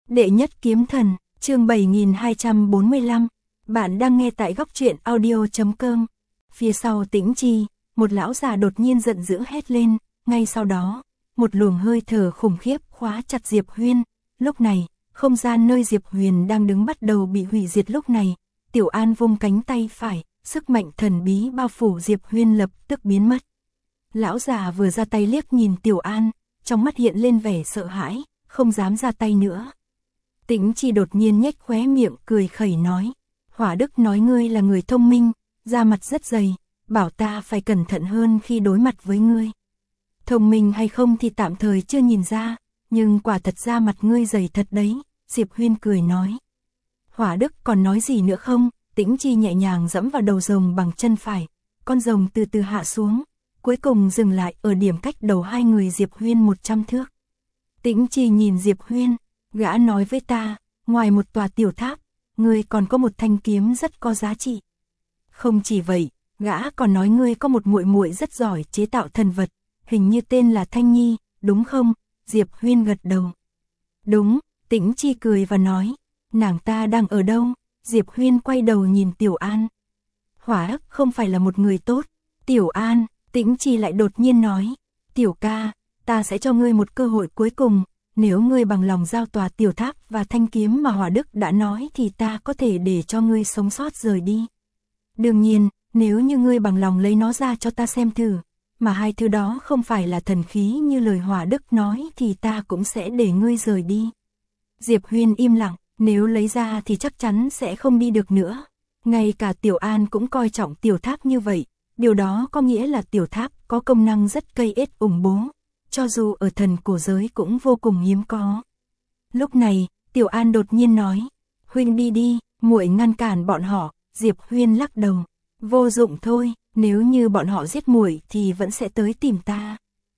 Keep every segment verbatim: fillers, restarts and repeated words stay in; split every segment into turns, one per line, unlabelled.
Đệ nhất kiếm thần, chương bảy nghìn hai trăm bốn mươi lăm. Bạn đang nghe tại góc truyện audio chấm com. Phía sau Tĩnh Chi, một lão già đột nhiên giận dữ hét lên, ngay sau đó, một luồng hơi thở khủng khiếp khóa chặt Diệp Huyên. Lúc này, không gian nơi Diệp Huyền đang đứng bắt đầu bị hủy diệt. Lúc này, Tiểu An vung cánh tay phải, sức mạnh thần bí bao phủ Diệp Huyên lập tức biến mất. Lão già vừa ra tay liếc nhìn Tiểu An, trong mắt hiện lên vẻ sợ hãi, không dám ra tay nữa. Tĩnh Chi đột nhiên nhếch khóe miệng cười khẩy nói, Hỏa Đức nói ngươi là người thông minh, da mặt rất dày, bảo ta phải cẩn thận hơn khi đối mặt với ngươi. Thông minh hay không thì tạm thời chưa nhìn ra, nhưng quả thật da mặt ngươi dày thật đấy, Diệp Huyên cười nói. Hỏa Đức còn nói gì nữa không? Tĩnh Chi nhẹ nhàng dẫm vào đầu rồng bằng chân phải, con rồng từ từ hạ xuống, cuối cùng dừng lại ở điểm cách đầu hai người Diệp Huyên một trăm thước. Tĩnh Chi nhìn Diệp Huyên, gã nói với ta, ngoài một tòa tiểu tháp, ngươi còn có một thanh kiếm rất có giá trị. Không chỉ vậy, gã còn nói ngươi có một muội muội rất giỏi chế tạo thần vật, hình như tên là Thanh Nhi, đúng không? Diệp Huyên gật đầu. Đúng, Tĩnh Chi cười và nói, nàng ta đang ở đâu? Diệp Huyên quay đầu nhìn Tiểu An. Hỏa Đức không phải là một người tốt. Tiểu An, Tĩnh Chi lại đột nhiên nói, Tiểu ca, ta sẽ cho ngươi một cơ hội cuối cùng, nếu ngươi bằng lòng giao tòa tiểu tháp và thanh kiếm mà Hỏa Đức đã nói thì ta có thể để cho ngươi sống sót rời đi. Đương nhiên, nếu như ngươi bằng lòng lấy nó ra cho ta xem thử, mà hai thứ đó không phải là thần khí như lời Hỏa Đức nói thì ta cũng sẽ để ngươi rời đi. Diệp Huyên im lặng, nếu lấy ra thì chắc chắn sẽ không đi được nữa. Ngay cả Tiểu An cũng coi trọng tiểu tháp như vậy, điều đó có nghĩa là tiểu tháp có công năng rất cây ết ủng bố, cho dù ở thần cổ giới cũng vô cùng hiếm có. Lúc này, Tiểu An đột nhiên nói, Huynh đi đi, muội ngăn cản bọn họ. Diệp Huyên lắc đầu, vô dụng thôi, nếu như bọn họ giết muội thì vẫn sẽ tới tìm ta.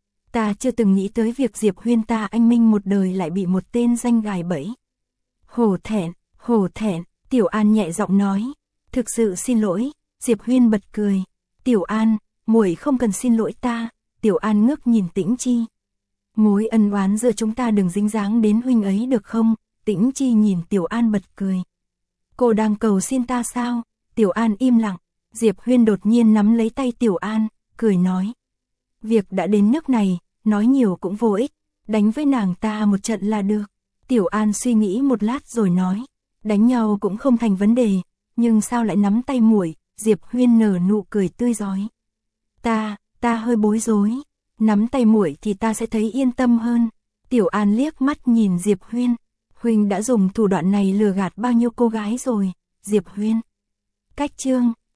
Ta chưa từng nghĩ tới việc Diệp Huyên ta anh minh một đời lại bị một tên danh gài bẫy. Hổ thẹn, hổ thẹn, Tiểu An nhẹ giọng nói, thực sự xin lỗi. Diệp Huyên bật cười, Tiểu An, muội không cần xin lỗi ta. Tiểu An ngước nhìn Tĩnh Chi, mối ân oán giữa chúng ta đừng dính dáng đến huynh ấy được không? Tĩnh Chi nhìn Tiểu An bật cười, cô đang cầu xin ta sao? Tiểu An im lặng. Diệp Huyên đột nhiên nắm lấy tay Tiểu An, cười nói, việc đã đến nước này, nói nhiều cũng vô ích, đánh với nàng ta một trận là được. Tiểu An suy nghĩ một lát rồi nói, đánh nhau cũng không thành vấn đề, nhưng sao lại nắm tay muội? Diệp Huyên nở nụ cười tươi rói, ta, ta hơi bối rối, nắm tay muội thì ta sẽ thấy yên tâm hơn. Tiểu An liếc mắt nhìn Diệp Huyên, huynh đã dùng thủ đoạn này lừa gạt bao nhiêu cô gái rồi? Diệp Huyên, cách chương